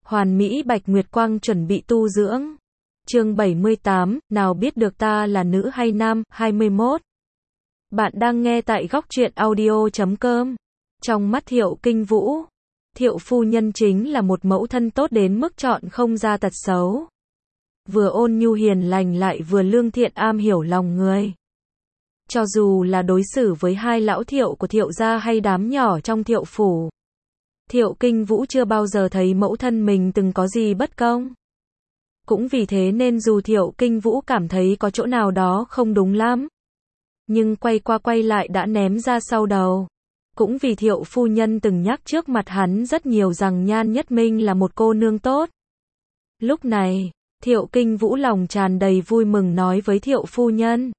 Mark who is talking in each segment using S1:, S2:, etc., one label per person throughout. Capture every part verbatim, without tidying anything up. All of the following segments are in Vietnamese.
S1: Hoàn Mỹ Bạch Nguyệt Quang chuẩn bị tu dưỡng. Chương bảy mươi tám, nào biết được ta là nữ hay nam, hai mươi mốt. Bạn đang nghe tại góc truyện audio chấm com. Trong mắt Thiệu Kinh Vũ, Thiệu phu nhân chính là một mẫu thân tốt đến mức chọn không ra tật xấu. Vừa ôn nhu hiền lành lại vừa lương thiện am hiểu lòng người. Cho dù là đối xử với hai lão Thiệu của Thiệu gia hay đám nhỏ trong Thiệu phủ, Thiệu Kinh Vũ chưa bao giờ thấy mẫu thân mình từng có gì bất công. Cũng vì thế nên dù Thiệu Kinh Vũ cảm thấy có chỗ nào đó không đúng lắm, nhưng quay qua quay lại đã ném ra sau đầu. Cũng vì Thiệu phu nhân từng nhắc trước mặt hắn rất nhiều rằng Nhan Nhất Minh là một cô nương tốt. Lúc này, Thiệu Kinh Vũ lòng tràn đầy vui mừng nói với Thiệu phu nhân.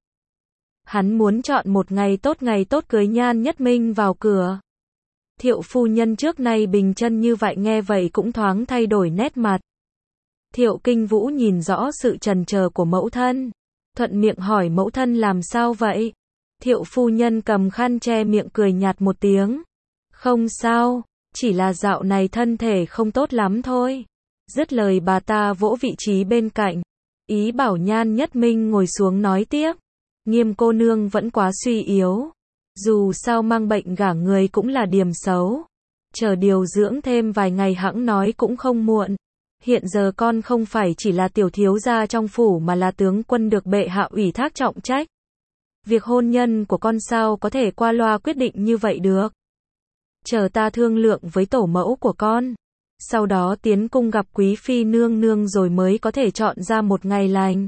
S1: Hắn muốn chọn một ngày tốt ngày tốt cưới Nhan Nhất Minh vào cửa. Thiệu phu nhân trước nay bình chân như vậy nghe vậy cũng thoáng thay đổi nét mặt. Thiệu Kinh Vũ nhìn rõ sự chần chờ của mẫu thân, thuận miệng hỏi mẫu thân làm sao vậy? Thiệu phu nhân cầm khăn che miệng cười nhạt một tiếng. Không sao, chỉ là dạo này thân thể không tốt lắm thôi. Dứt lời bà ta vỗ vị trí bên cạnh, ý bảo Nhan Nhất Minh ngồi xuống nói tiếp. Nghiêm cô nương vẫn quá suy yếu. Dù sao mang bệnh gả người cũng là điểm xấu. Chờ điều dưỡng thêm vài ngày hẵng nói cũng không muộn. Hiện giờ con không phải chỉ là tiểu thiếu gia trong phủ mà là tướng quân được bệ hạ ủy thác trọng trách. Việc hôn nhân của con sao có thể qua loa quyết định như vậy được. Chờ ta thương lượng với tổ mẫu của con. Sau đó tiến cung gặp quý phi nương nương rồi mới có thể chọn ra một ngày lành.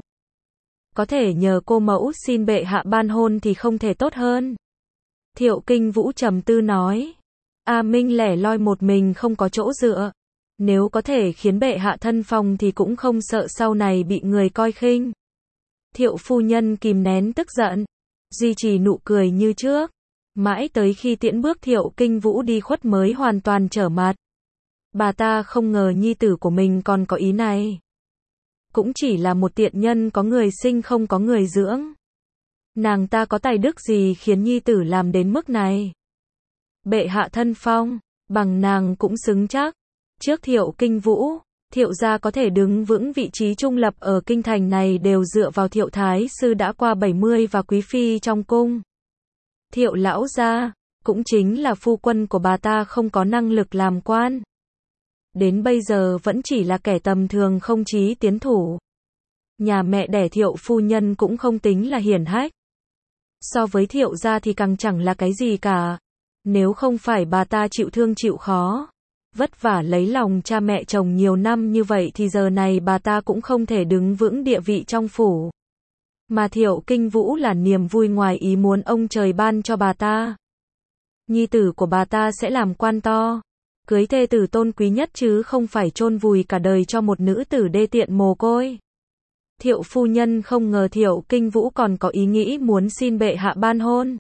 S1: Có thể nhờ cô mẫu xin bệ hạ ban hôn thì không thể tốt hơn. Thiệu Kinh Vũ trầm tư nói. A Minh lẻ loi một mình không có chỗ dựa. Nếu có thể khiến bệ hạ thân phong thì cũng không sợ sau này bị người coi khinh. Thiệu phu nhân kìm nén tức giận, duy trì nụ cười như trước. Mãi tới khi tiễn bước Thiệu Kinh Vũ đi khuất mới hoàn toàn trở mặt. Bà ta không ngờ nhi tử của mình còn có ý này. Cũng chỉ là một tiện nhân có người sinh không có người dưỡng. Nàng ta có tài đức gì khiến nhi tử làm đến mức này? Bệ hạ thân phong, bằng nàng cũng xứng chắc. Trước Thiệu Kinh Vũ, Thiệu gia có thể đứng vững vị trí trung lập ở kinh thành này đều dựa vào Thiệu Thái sư đã qua bảy mươi và quý phi trong cung. Thiệu lão gia, cũng chính là phu quân của bà ta không có năng lực làm quan. Đến bây giờ vẫn chỉ là kẻ tầm thường không chí tiến thủ. Nhà mẹ đẻ Thiệu phu nhân cũng không tính là hiển hách. So với Thiệu gia thì càng chẳng là cái gì cả. Nếu không phải bà ta chịu thương chịu khó, vất vả lấy lòng cha mẹ chồng nhiều năm như vậy thì giờ này bà ta cũng không thể đứng vững địa vị trong phủ. Mà Thiệu Kinh Vũ là niềm vui ngoài ý muốn ông trời ban cho bà ta. Nhi tử của bà ta sẽ làm quan to, cưới thê tử tôn quý nhất chứ không phải chôn vùi cả đời cho một nữ tử đê tiện mồ côi. Thiệu phu nhân không ngờ Thiệu Kinh Vũ còn có ý nghĩ muốn xin bệ hạ ban hôn.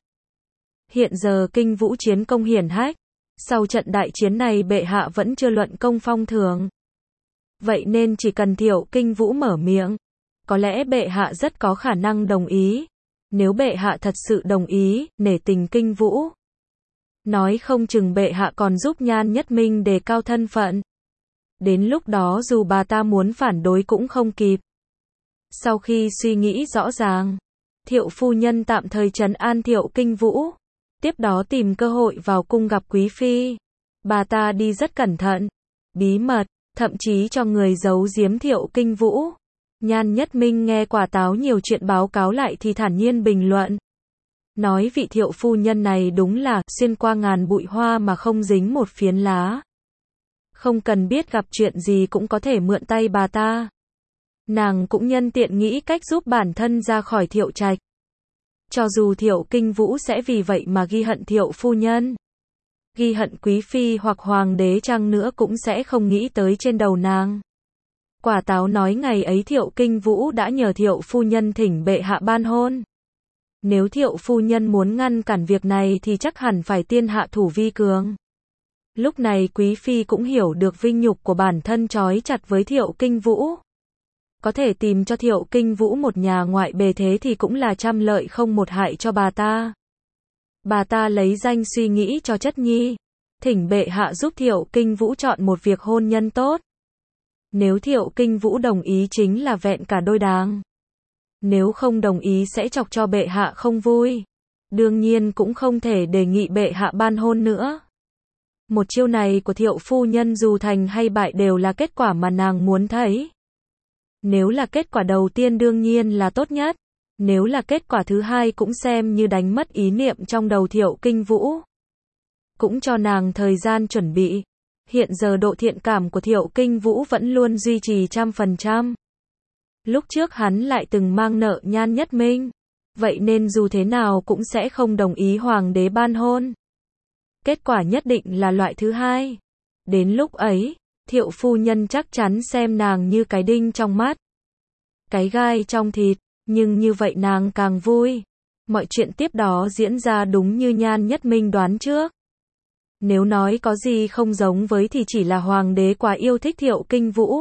S1: Hiện giờ Kinh Vũ chiến công hiển hách. Sau trận đại chiến này bệ hạ vẫn chưa luận công phong thưởng. Vậy nên chỉ cần Thiệu Kinh Vũ mở miệng, có lẽ bệ hạ rất có khả năng đồng ý. Nếu bệ hạ thật sự đồng ý, nể tình Kinh Vũ, nói không chừng bệ hạ còn giúp Nhan Nhất Minh đề cao thân phận. Đến lúc đó dù bà ta muốn phản đối cũng không kịp. Sau khi suy nghĩ rõ ràng, Thiệu phu nhân tạm thời trấn an Thiệu Kinh Vũ. Tiếp đó tìm cơ hội vào cung gặp quý phi. Bà ta đi rất cẩn thận, bí mật, thậm chí cho người giấu giếm Thiệu Kinh Vũ. Nhan Nhất Minh nghe quả táo nhiều chuyện báo cáo lại thì thản nhiên bình luận. Nói vị Thiệu phu nhân này đúng là xuyên qua ngàn bụi hoa mà không dính một phiến lá. Không cần biết gặp chuyện gì cũng có thể mượn tay bà ta. Nàng cũng nhân tiện nghĩ cách giúp bản thân ra khỏi Thiệu trạch. Cho dù Thiệu Kinh Vũ sẽ vì vậy mà ghi hận Thiệu phu nhân, ghi hận quý phi hoặc hoàng đế chăng nữa cũng sẽ không nghĩ tới trên đầu nàng. Quả táo nói ngày ấy Thiệu Kinh Vũ đã nhờ Thiệu phu nhân thỉnh bệ hạ ban hôn. Nếu Thiệu phu nhân muốn ngăn cản việc này thì chắc hẳn phải tiên hạ thủ vi cường. Lúc này quý phi cũng hiểu được vinh nhục của bản thân trói chặt với Thiệu Kinh Vũ. Có thể tìm cho Thiệu Kinh Vũ một nhà ngoại bề thế thì cũng là trăm lợi không một hại cho bà ta. Bà ta lấy danh suy nghĩ cho chất nhi, thỉnh bệ hạ giúp Thiệu Kinh Vũ chọn một việc hôn nhân tốt. Nếu Thiệu Kinh Vũ đồng ý chính là vẹn cả đôi đáng. Nếu không đồng ý sẽ chọc cho bệ hạ không vui. Đương nhiên cũng không thể đề nghị bệ hạ ban hôn nữa. Một chiêu này của Thiệu phu nhân dù thành hay bại đều là kết quả mà nàng muốn thấy. Nếu là kết quả đầu tiên đương nhiên là tốt nhất. Nếu là kết quả thứ hai cũng xem như đánh mất ý niệm trong đầu Thiệu Kinh Vũ. Cũng cho nàng thời gian chuẩn bị. Hiện giờ độ thiện cảm của Thiệu Kinh Vũ vẫn luôn duy trì trăm phần trăm. Lúc trước hắn lại từng mang nợ Nhan Nhất Minh. Vậy nên dù thế nào cũng sẽ không đồng ý hoàng đế ban hôn. Kết quả nhất định là loại thứ hai. Đến lúc ấy, Thiệu phu nhân chắc chắn xem nàng như cái đinh trong mắt. Cái gai trong thịt, nhưng như vậy nàng càng vui. Mọi chuyện tiếp đó diễn ra đúng như Nhan Nhất Minh đoán trước. Nếu nói có gì không giống với thì chỉ là hoàng đế quá yêu thích Thiệu Kinh Vũ.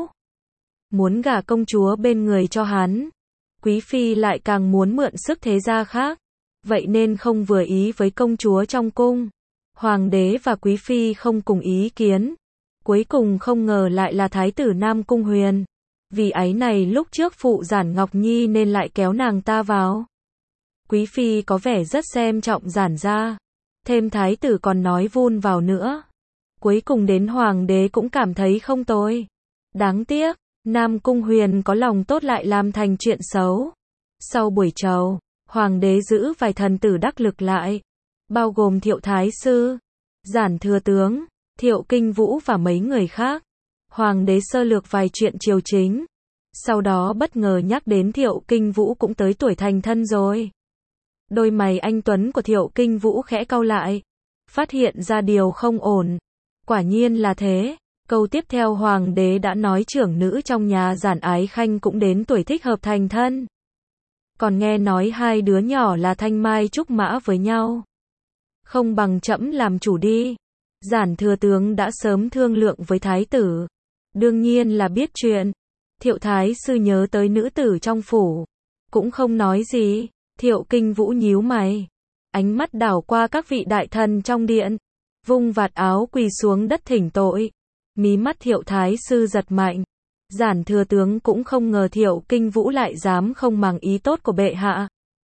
S1: Muốn gả công chúa bên người cho hắn. Quý phi lại càng muốn mượn sức thế gia khác. Vậy nên không vừa ý với công chúa trong cung. Hoàng đế và quý phi không cùng ý kiến. Cuối cùng không ngờ lại là thái tử Nam Cung Huyền. Vì ấy này lúc trước phụ Giản Ngọc Nhi nên lại kéo nàng ta vào. Quý phi có vẻ rất xem trọng Giản gia. Thêm thái tử còn nói vun vào nữa. Cuối cùng đến hoàng đế cũng cảm thấy không tồi. Đáng tiếc, Nam Cung Huyền có lòng tốt lại làm thành chuyện xấu. Sau buổi trầu, hoàng đế giữ vài thần tử đắc lực lại. Bao gồm Thiệu Thái Sư, Giản Thừa Tướng, Thiệu Kinh Vũ và mấy người khác. Hoàng đế sơ lược vài chuyện triều chính. Sau đó bất ngờ nhắc đến Thiệu Kinh Vũ cũng tới tuổi thành thân rồi. Đôi mày anh tuấn của Thiệu Kinh Vũ khẽ cau lại. Phát hiện ra điều không ổn. Quả nhiên là thế. Câu tiếp theo hoàng đế đã nói trưởng nữ trong nhà Giản Ái Khanh cũng đến tuổi thích hợp thành thân. Còn nghe nói hai đứa nhỏ là thanh mai trúc mã với nhau. Không bằng trẫm làm chủ đi. Giản Thừa Tướng đã sớm thương lượng với thái tử. Đương nhiên là biết chuyện. Thiệu Thái Sư nhớ tới nữ tử trong phủ. Cũng không nói gì. Thiệu Kinh Vũ nhíu mày. Ánh mắt đảo qua các vị đại thần trong điện. Vung vạt áo quỳ xuống đất thỉnh tội. Mí mắt Thiệu Thái Sư giật mạnh. Giản Thừa Tướng cũng không ngờ Thiệu Kinh Vũ lại dám không màng ý tốt của bệ hạ.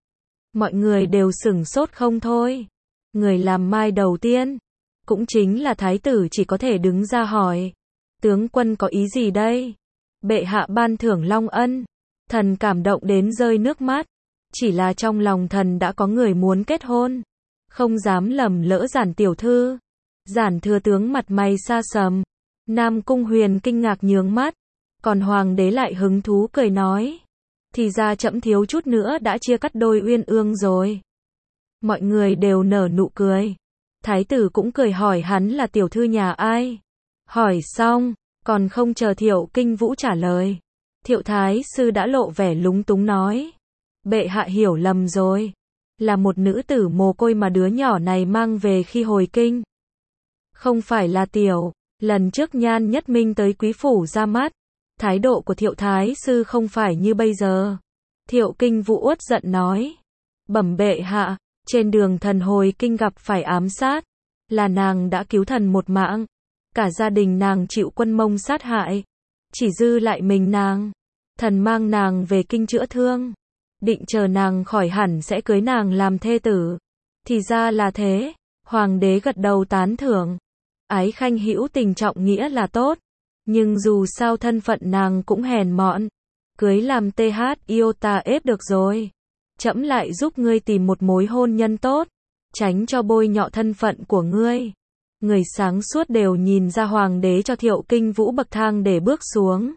S1: Mọi người đều sửng sốt không thôi. Người làm mai đầu tiên. Cũng chính là thái tử chỉ có thể đứng ra hỏi. Tướng quân có ý gì đây? Bệ hạ ban thưởng Long Ân. Thần cảm động đến rơi nước mắt. Chỉ là trong lòng thần đã có người muốn kết hôn. Không dám lầm lỡ Giản tiểu thư. Giản Thừa Tướng mặt mày xa sầm. Nam Cung Huyền kinh ngạc nhướng mắt. Còn hoàng đế lại hứng thú cười nói. Thì ra trẫm thiếu chút nữa đã chia cắt đôi uyên ương rồi. Mọi người đều nở nụ cười. Thái tử cũng cười hỏi hắn là tiểu thư nhà ai. Hỏi xong, còn không chờ Thiệu Kinh Vũ trả lời. Thiệu Thái Sư đã lộ vẻ lúng túng nói. Bệ hạ hiểu lầm rồi. Là một nữ tử mồ côi mà đứa nhỏ này mang về khi hồi kinh. Không phải là tiểu. Lần trước Nhan Nhất Minh tới quý phủ ra mắt. Thái độ của Thiệu Thái Sư không phải như bây giờ. Thiệu Kinh Vũ uất giận nói. Bẩm bệ hạ, trên đường thần hồi kinh gặp phải ám sát. Là nàng đã cứu thần một mạng. Cả gia đình nàng chịu quân Mông sát hại. Chỉ dư lại mình nàng. Thần mang nàng về kinh chữa thương. Định chờ nàng khỏi hẳn sẽ cưới nàng làm thê tử. Thì ra là thế. Hoàng đế gật đầu tán thưởng. Ái Khanh hữu tình trọng nghĩa là tốt. Nhưng dù sao thân phận nàng cũng hèn mọn. Cưới làm tê hát iota ép được rồi. Trẫm lại giúp ngươi tìm một mối hôn nhân tốt. Tránh cho bôi nhọ thân phận của ngươi. Người sáng suốt đều nhìn ra hoàng đế cho Thiệu Kinh Vũ bậc thang để bước xuống.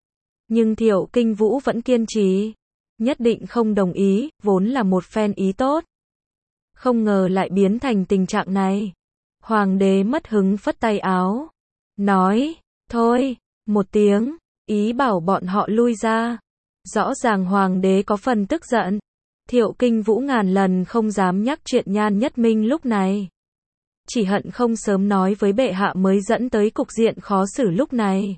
S1: Nhưng Thiệu Kinh Vũ vẫn kiên trì. Nhất định không đồng ý, vốn là một phen ý tốt. Không ngờ lại biến thành tình trạng này. Hoàng đế mất hứng phất tay áo. Nói, thôi, một tiếng, ý bảo bọn họ lui ra. Rõ ràng hoàng đế có phần tức giận. Thiệu Kinh Vũ ngàn lần không dám nhắc chuyện Nhan Nhất Minh lúc này. Chỉ hận không sớm nói với bệ hạ mới dẫn tới cục diện khó xử lúc này.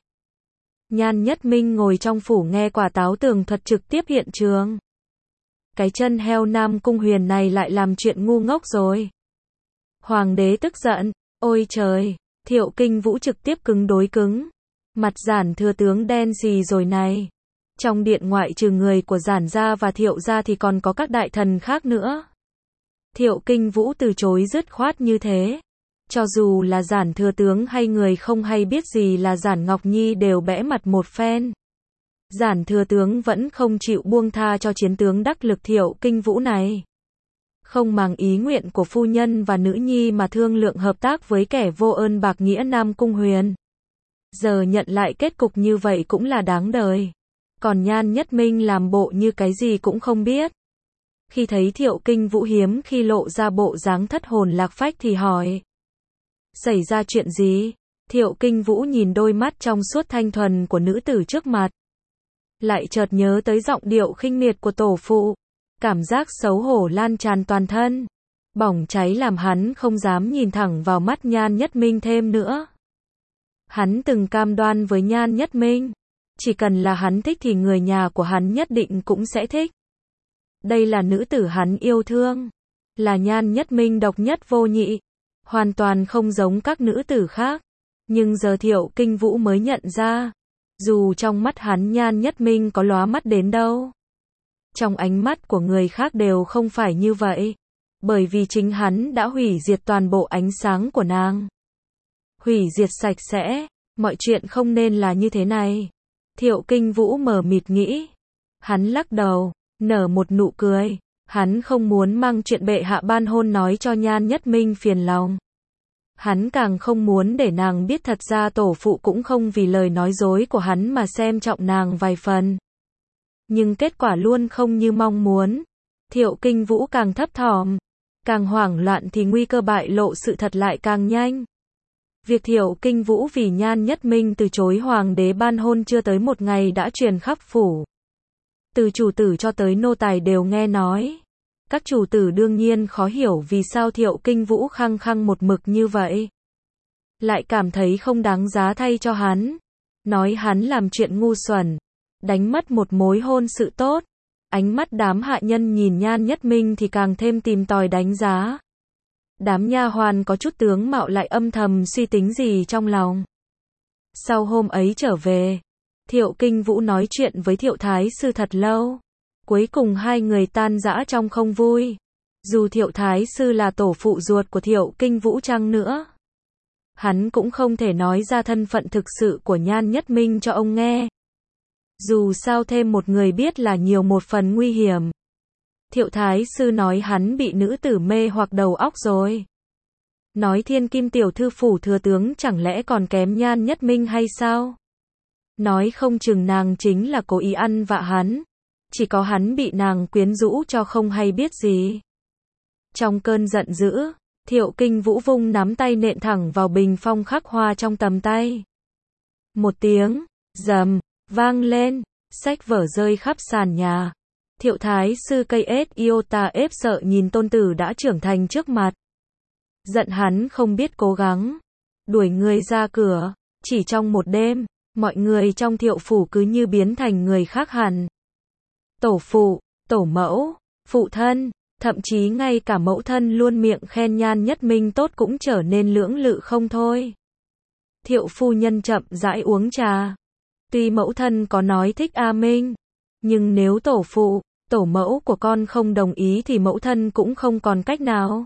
S1: Nhan Nhất Minh ngồi trong phủ nghe quả táo tường thuật trực tiếp hiện trường. Cái chân heo Nam Cung Huyền này lại làm chuyện ngu ngốc rồi. Hoàng đế tức giận, ôi trời, Thiệu Kinh Vũ trực tiếp cứng đối cứng. Mặt Giản thừa tướng đen xì rồi này. Trong điện ngoại trừ người của Giản gia và Thiệu gia thì còn có các đại thần khác nữa. Thiệu Kinh Vũ từ chối dứt khoát như thế. Cho dù là Giản thừa tướng hay người không hay biết gì là Giản Ngọc Nhi đều bẽ mặt một phen. Giản thừa tướng vẫn không chịu buông tha cho chiến tướng đắc lực Thiệu Kinh Vũ này. Không màng ý nguyện của phu nhân và nữ nhi mà thương lượng hợp tác với kẻ vô ơn bạc nghĩa Nam Cung Huyền. Giờ nhận lại kết cục như vậy cũng là đáng đời. Còn Nhan Nhất Minh làm bộ như cái gì cũng không biết. Khi thấy Thiệu Kinh Vũ hiếm khi lộ ra bộ dáng thất hồn lạc phách thì hỏi. Xảy ra chuyện gì? Thiệu Kinh Vũ nhìn đôi mắt trong suốt thanh thuần của nữ tử trước mặt. Lại chợt nhớ tới giọng điệu khinh miệt của tổ phụ. Cảm giác xấu hổ lan tràn toàn thân. Bỏng cháy làm hắn không dám nhìn thẳng vào mắt Nhan Nhất Minh thêm nữa. Hắn từng cam đoan với Nhan Nhất Minh. Chỉ cần là hắn thích thì người nhà của hắn nhất định cũng sẽ thích. Đây là nữ tử hắn yêu thương. Là Nhan Nhất Minh độc nhất vô nhị. Hoàn toàn không giống các nữ tử khác. Nhưng giờ Thiệu Kinh Vũ mới nhận ra. Dù trong mắt hắn Nhan Nhất Minh có lóa mắt đến đâu. Trong ánh mắt của người khác đều không phải như vậy. Bởi vì chính hắn đã hủy diệt toàn bộ ánh sáng của nàng. Hủy diệt sạch sẽ. Mọi chuyện không nên là như thế này. Thiệu Kinh Vũ mờ mịt nghĩ. Hắn lắc đầu, nở một nụ cười. Hắn không muốn mang chuyện bệ hạ ban hôn nói cho Nhan Nhất Minh phiền lòng. Hắn càng không muốn để nàng biết thật ra tổ phụ cũng không vì lời nói dối của hắn mà xem trọng nàng vài phần. Nhưng kết quả luôn không như mong muốn. Thiệu Kinh Vũ càng thấp thỏm, càng hoảng loạn thì nguy cơ bại lộ sự thật lại càng nhanh. Việc Thiệu Kinh Vũ vì Nhan Nhất Minh từ chối hoàng đế ban hôn chưa tới một ngày đã truyền khắp phủ. Từ chủ tử cho tới nô tài đều nghe nói. Các chủ tử đương nhiên khó hiểu vì sao Thiệu Kinh Vũ khăng khăng một mực như vậy. Lại cảm thấy không đáng giá thay cho hắn. Nói hắn làm chuyện ngu xuẩn. Đánh mất một mối hôn sự tốt. Ánh mắt đám hạ nhân nhìn Nhan Nhất Minh thì càng thêm tìm tòi đánh giá. Đám nha hoàn có chút tướng mạo lại âm thầm suy tính gì trong lòng. Sau hôm ấy trở về, Thiệu Kinh Vũ nói chuyện với Thiệu Thái Sư thật lâu. Cuối cùng hai người tan rã trong không vui. Dù Thiệu Thái Sư là tổ phụ ruột của Thiệu Kinh Vũ chăng nữa, hắn cũng không thể nói ra thân phận thực sự của Nhan Nhất Minh cho ông nghe. Dù sao thêm một người biết là nhiều một phần nguy hiểm. Thiệu Thái Sư nói hắn bị nữ tử mê hoặc đầu óc rồi. Nói Thiên Kim tiểu thư phủ thừa tướng chẳng lẽ còn kém Nhan Nhất Minh hay sao? Nói không chừng nàng chính là cố ý ăn vạ hắn. Chỉ có hắn bị nàng quyến rũ cho không hay biết gì. Trong cơn giận dữ, Thiệu Kinh Vũ vung nắm tay nện thẳng vào bình phong khắc hoa trong tầm tay. Một tiếng rầm vang lên, sách vở rơi khắp sàn nhà. Thiệu Thái Sư cây ết iota ép sợ nhìn tôn tử đã trưởng thành trước mặt. Giận hắn không biết cố gắng. Đuổi người ra cửa. Chỉ trong một đêm, mọi người trong Thiệu phủ cứ như biến thành người khác hẳn. Tổ phụ, tổ mẫu, phụ thân, thậm chí ngay cả mẫu thân luôn miệng khen Nhan Nhất Minh tốt cũng trở nên lưỡng lự không thôi. Thiệu phu nhân chậm rãi uống trà. Tuy mẫu thân có nói thích A Minh, nhưng nếu tổ phụ, tổ mẫu của con không đồng ý thì mẫu thân cũng không còn cách nào.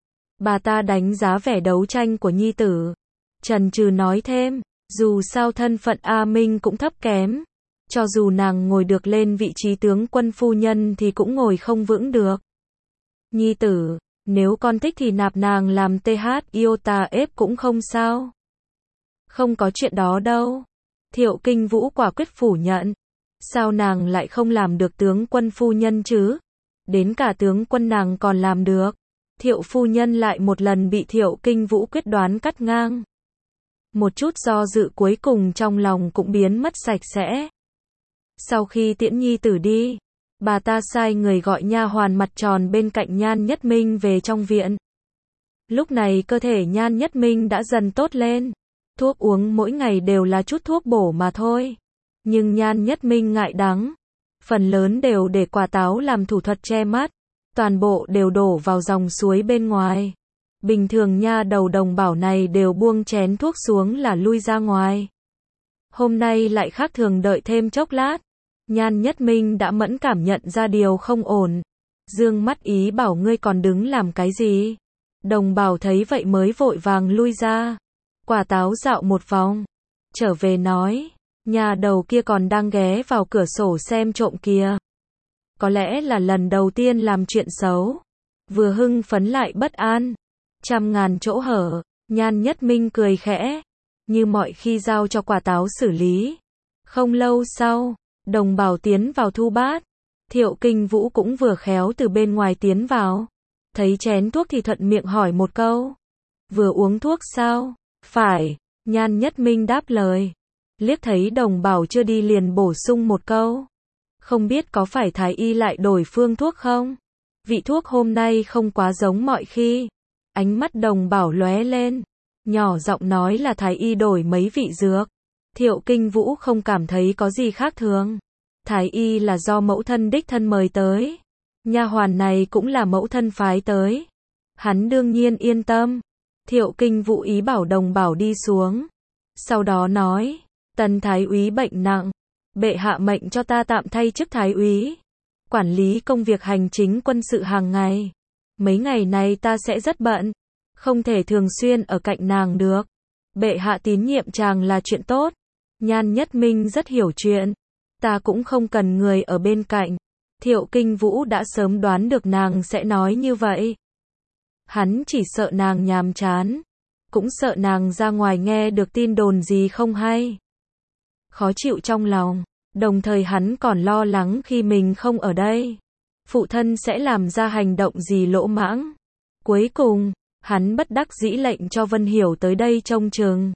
S1: Bà ta đánh giá vẻ đấu tranh của nhi tử. Chần chừ nói thêm, dù sao thân phận A Minh cũng thấp kém. Cho dù nàng ngồi được lên vị trí tướng quân phu nhân thì cũng ngồi không vững được. Nhi tử, nếu con thích thì nạp nàng làm tê hát iota ép cũng không sao. Không có chuyện đó đâu. Thiệu Kinh Vũ quả quyết phủ nhận. Sao nàng lại không làm được tướng quân phu nhân chứ? Đến cả tướng quân nàng còn làm được. Thiệu phu nhân lại một lần bị Thiệu Kinh Vũ quyết đoán cắt ngang. Một chút do dự cuối cùng trong lòng cũng biến mất sạch sẽ. Sau khi tiễn nhi tử đi, bà ta sai người gọi nha hoàn mặt tròn bên cạnh Nhan Nhất Minh về trong viện. Lúc này cơ thể Nhan Nhất Minh đã dần tốt lên. Thuốc uống mỗi ngày đều là chút thuốc bổ mà thôi. Nhưng Nhan Nhất Minh ngại đắng. Phần lớn đều để quả táo làm thủ thuật che mắt. Toàn bộ đều đổ vào dòng suối bên ngoài. Bình thường nha đầu đồng bảo này đều buông chén thuốc xuống là lui ra ngoài. Hôm nay lại khác thường, đợi thêm chốc lát. Nhan Nhất Minh đã mẫn cảm nhận ra điều không ổn. Dương mắt ý bảo ngươi còn đứng làm cái gì? Đồng Bảo thấy vậy mới vội vàng lui ra. Quả Táo dạo một vòng. Trở về nói. Nhà đầu kia còn đang ghé vào cửa sổ xem trộm kìa. Có lẽ là lần đầu tiên làm chuyện xấu. Vừa hưng phấn lại bất an. Trăm ngàn chỗ hở. Nhan Nhất Minh cười khẽ. Như mọi khi giao cho Quả Táo xử lý. Không lâu sau, Đồng Bảo tiến vào thu bát. Thiệu Kinh Vũ cũng vừa khéo từ bên ngoài tiến vào. Thấy chén thuốc thì thuận miệng hỏi một câu. Vừa uống thuốc sao? Phải. Nhan Nhất Minh đáp lời. Liếc thấy Đồng Bảo chưa đi liền bổ sung một câu. Không biết có phải Thái Y lại đổi phương thuốc không? Vị thuốc hôm nay không quá giống mọi khi. Ánh mắt Đồng Bảo lóe lên. Nhỏ giọng nói là Thái Y đổi mấy vị dược. Thiệu Kinh Vũ không cảm thấy có gì khác thường. Thái Y là do mẫu thân đích thân mời tới. Nha hoàn này cũng là mẫu thân phái tới. Hắn đương nhiên yên tâm. Thiệu Kinh Vũ ý bảo Đồng Bảo đi xuống. Sau đó nói, Tần Thái úy bệnh nặng. Bệ hạ mệnh cho ta tạm thay chức Thái úy. Quản lý công việc hành chính quân sự hàng ngày. Mấy ngày này ta sẽ rất bận. Không thể thường xuyên ở cạnh nàng được. Bệ hạ tín nhiệm chàng là chuyện tốt. Nhan Nhất Minh rất hiểu chuyện. Ta cũng không cần người ở bên cạnh. Thiệu Kinh Vũ đã sớm đoán được nàng sẽ nói như vậy. Hắn chỉ sợ nàng nhàm chán. Cũng sợ nàng ra ngoài nghe được tin đồn gì không hay. Khó chịu trong lòng. Đồng thời hắn còn lo lắng khi mình không ở đây. Phụ thân sẽ làm ra hành động gì lỗ mãng. Cuối cùng, hắn bất đắc dĩ lệnh cho Vân Hiểu tới đây trông chừng.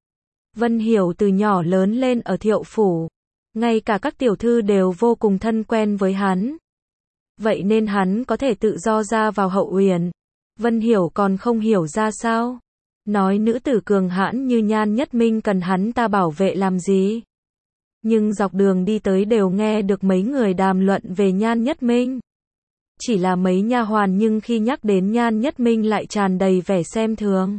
S1: Vân Hiểu từ nhỏ lớn lên ở Thiệu phủ. Ngay cả các tiểu thư đều vô cùng thân quen với hắn. Vậy nên hắn có thể tự do ra vào Hậu Uyển. Vân Hiểu còn không hiểu ra sao. Nói nữ tử cường hãn như Nhan Nhất Minh cần hắn ta bảo vệ làm gì. Nhưng dọc đường đi tới đều nghe được mấy người đàm luận về Nhan Nhất Minh. Chỉ là mấy nha hoàn nhưng khi nhắc đến Nhan Nhất Minh lại tràn đầy vẻ xem thường.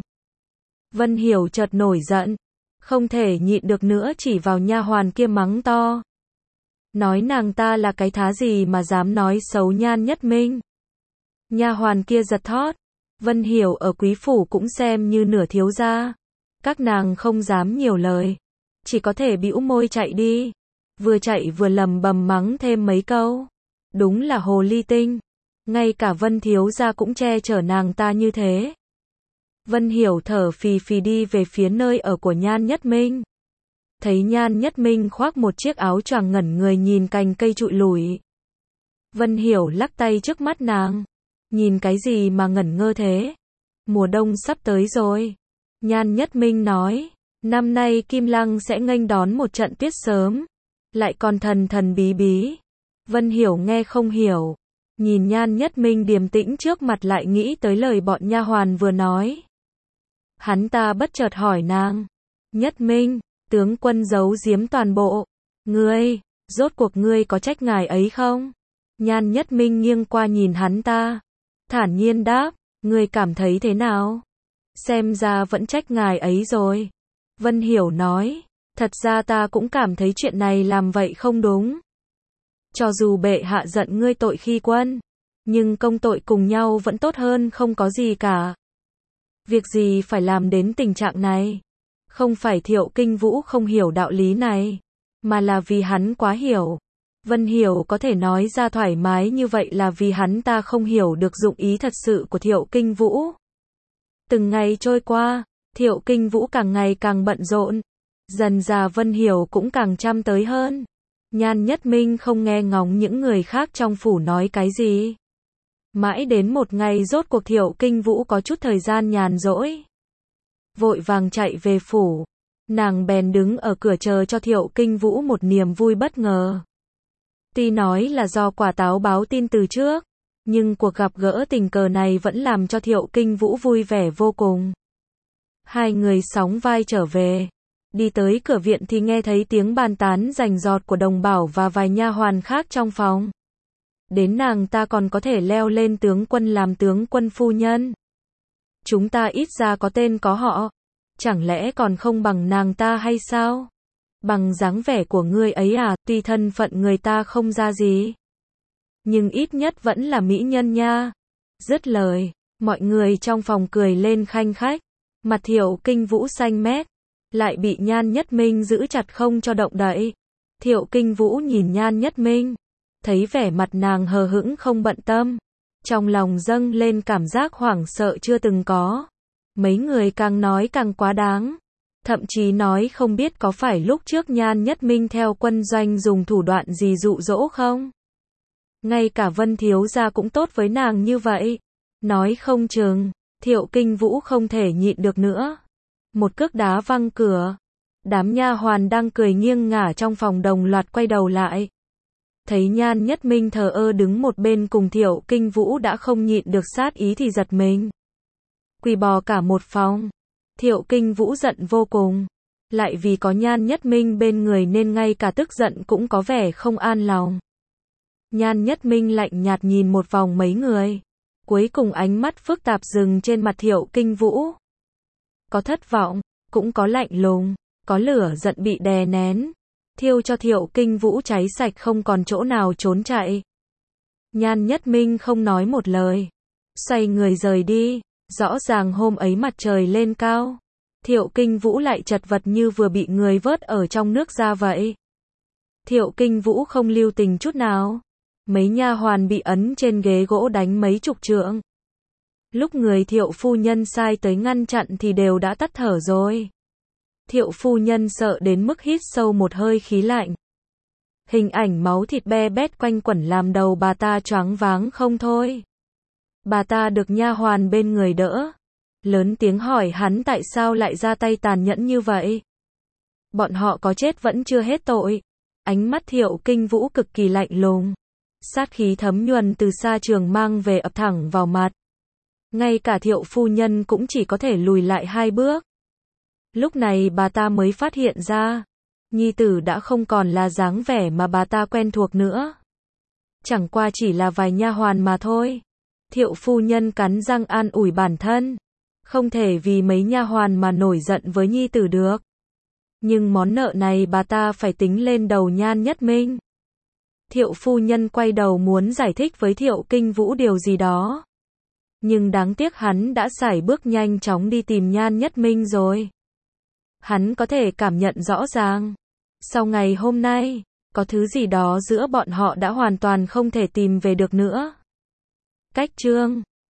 S1: Vân Hiểu chợt nổi giận. Không thể nhịn được nữa chỉ vào nha hoàn kia mắng to. Nói nàng ta là cái thá gì mà dám nói xấu Nhan Nhất Minh. Nha hoàn kia giật thót. Vân Hiểu ở quý phủ cũng xem như nửa thiếu gia. Các nàng không dám nhiều lời. Chỉ có thể bĩu môi chạy đi. Vừa chạy vừa lầm bầm mắng thêm mấy câu. Đúng là hồ ly tinh. Ngay cả Vân thiếu gia cũng che chở nàng ta như thế. Vân Hiểu thở phì phì đi về phía nơi ở của Nhan Nhất Minh. Thấy Nhan Nhất Minh khoác một chiếc áo choàng ngẩn người nhìn cành cây trụi lủi. Vân Hiểu lắc tay trước mắt nàng. Nhìn cái gì mà ngẩn ngơ thế? Mùa đông sắp tới rồi. Nhan Nhất Minh nói. Năm nay Kim Lăng sẽ nghênh đón một trận tuyết sớm. Lại còn thần thần bí bí. Vân Hiểu nghe không hiểu. Nhìn Nhan Nhất Minh điềm tĩnh trước mặt lại nghĩ tới lời bọn nha hoàn vừa nói. Hắn ta bất chợt hỏi nàng. Nhất Minh, tướng quân giấu giếm toàn bộ. Ngươi, rốt cuộc ngươi có trách ngài ấy không? Nhan Nhất Minh nghiêng qua nhìn hắn ta. Thản nhiên đáp, ngươi cảm thấy thế nào? Xem ra vẫn trách ngài ấy rồi. Vân Hiểu nói, thật ra ta cũng cảm thấy chuyện này làm vậy không đúng. Cho dù bệ hạ giận ngươi tội khi quân, nhưng công tội cùng nhau vẫn tốt hơn không có gì cả. Việc gì phải làm đến tình trạng này? Không phải Thiệu Kinh Vũ không hiểu đạo lý này, mà là vì hắn quá hiểu. Vân Hiểu có thể nói ra thoải mái như vậy là vì hắn ta không hiểu được dụng ý thật sự của Thiệu Kinh Vũ. Từng ngày trôi qua, Thiệu Kinh Vũ càng ngày càng bận rộn. Dần dà Vân Hiểu cũng càng chăm tới hơn. Nhan Nhất Minh không nghe ngóng những người khác trong phủ nói cái gì. Mãi đến một ngày rốt cuộc Thiệu Kinh Vũ có chút thời gian nhàn rỗi. Vội vàng chạy về phủ. Nàng bèn đứng ở cửa chờ cho Thiệu Kinh Vũ một niềm vui bất ngờ. Tuy nói là do Quả Táo báo tin từ trước, nhưng cuộc gặp gỡ tình cờ này vẫn làm cho Thiệu Kinh Vũ vui vẻ vô cùng. Hai người sóng vai trở về. Đi tới cửa viện thì nghe thấy tiếng bàn tán rành rọt của Đồng Bảo và vài nha hoàn khác trong phòng. Đến nàng ta còn có thể leo lên tướng quân làm tướng quân phu nhân. Chúng ta ít ra có tên có họ. Chẳng lẽ còn không bằng nàng ta hay sao? Bằng dáng vẻ của ngươi ấy à, tuy thân phận người ta không ra gì, nhưng ít nhất vẫn là mỹ nhân nha. Dứt lời, mọi người trong phòng cười lên khanh khách. Mặt Thiệu Kinh Vũ xanh mét, lại bị Nhan Nhất Minh giữ chặt không cho động đậy. Thiệu Kinh Vũ nhìn Nhan Nhất Minh, thấy vẻ mặt nàng hờ hững không bận tâm, trong lòng dâng lên cảm giác hoảng sợ chưa từng có. Mấy người càng nói càng quá đáng, thậm chí nói không biết có phải lúc trước Nhan Nhất Minh theo quân doanh dùng thủ đoạn gì dụ dỗ không? Ngay cả Vân thiếu gia cũng tốt với nàng như vậy. Nói không chừng, Thiệu Kinh Vũ không thể nhịn được nữa. Một cước đá văng cửa. Đám nha hoàn đang cười nghiêng ngả trong phòng đồng loạt quay đầu lại. Thấy Nhan Nhất Minh thờ ơ đứng một bên cùng Thiệu Kinh Vũ đã không nhịn được sát ý thì giật mình. Quỳ bò cả một phòng. Thiệu Kinh Vũ giận vô cùng. Lại vì có Nhan Nhất Minh bên người nên ngay cả tức giận cũng có vẻ không an lòng. Nhan Nhất Minh lạnh nhạt nhìn một vòng mấy người. Cuối cùng ánh mắt phức tạp dừng trên mặt Thiệu Kinh Vũ. Có thất vọng, cũng có lạnh lùng, có lửa giận bị đè nén. Thiêu cho Thiệu Kinh Vũ cháy sạch không còn chỗ nào trốn chạy. Nhan Nhất Minh không nói một lời. Xoay người rời đi. Rõ ràng hôm ấy mặt trời lên cao. Thiệu Kinh Vũ lại chật vật như vừa bị người vớt ở trong nước ra vậy. Thiệu Kinh Vũ không lưu tình chút nào. Mấy nha hoàn bị ấn trên ghế gỗ đánh mấy chục trượng. Lúc người Thiệu phu nhân sai tới ngăn chặn thì đều đã tắt thở rồi. Thiệu phu nhân sợ đến mức hít sâu một hơi khí lạnh. Hình ảnh máu thịt be bét quanh quẩn làm đầu bà ta choáng váng không thôi. Bà ta được nha hoàn bên người đỡ. Lớn tiếng hỏi hắn tại sao lại ra tay tàn nhẫn như vậy. Bọn họ có chết vẫn chưa hết tội. Ánh mắt Thiệu Kinh Vũ cực kỳ lạnh lùng. Sát khí thấm nhuần từ xa trường mang về ập thẳng vào mặt. Ngay cả Thiệu phu nhân cũng chỉ có thể lùi lại hai bước. Lúc này bà ta mới phát hiện ra, nhi tử đã không còn là dáng vẻ mà bà ta quen thuộc nữa. Chẳng qua chỉ là vài nha hoàn mà thôi. Thiệu phu nhân cắn răng an ủi bản thân. Không thể vì mấy nha hoàn mà nổi giận với nhi tử được. Nhưng món nợ này bà ta phải tính lên đầu Nhan Nhất Minh. Thiệu phu nhân quay đầu muốn giải thích với Thiệu Kinh Vũ điều gì đó. Nhưng đáng tiếc hắn đã sải bước nhanh chóng đi tìm Nhan Nhất Minh rồi. Hắn có thể cảm nhận rõ ràng. Sau ngày hôm nay, có thứ gì đó giữa bọn họ đã hoàn toàn không thể tìm về được nữa. Cách chương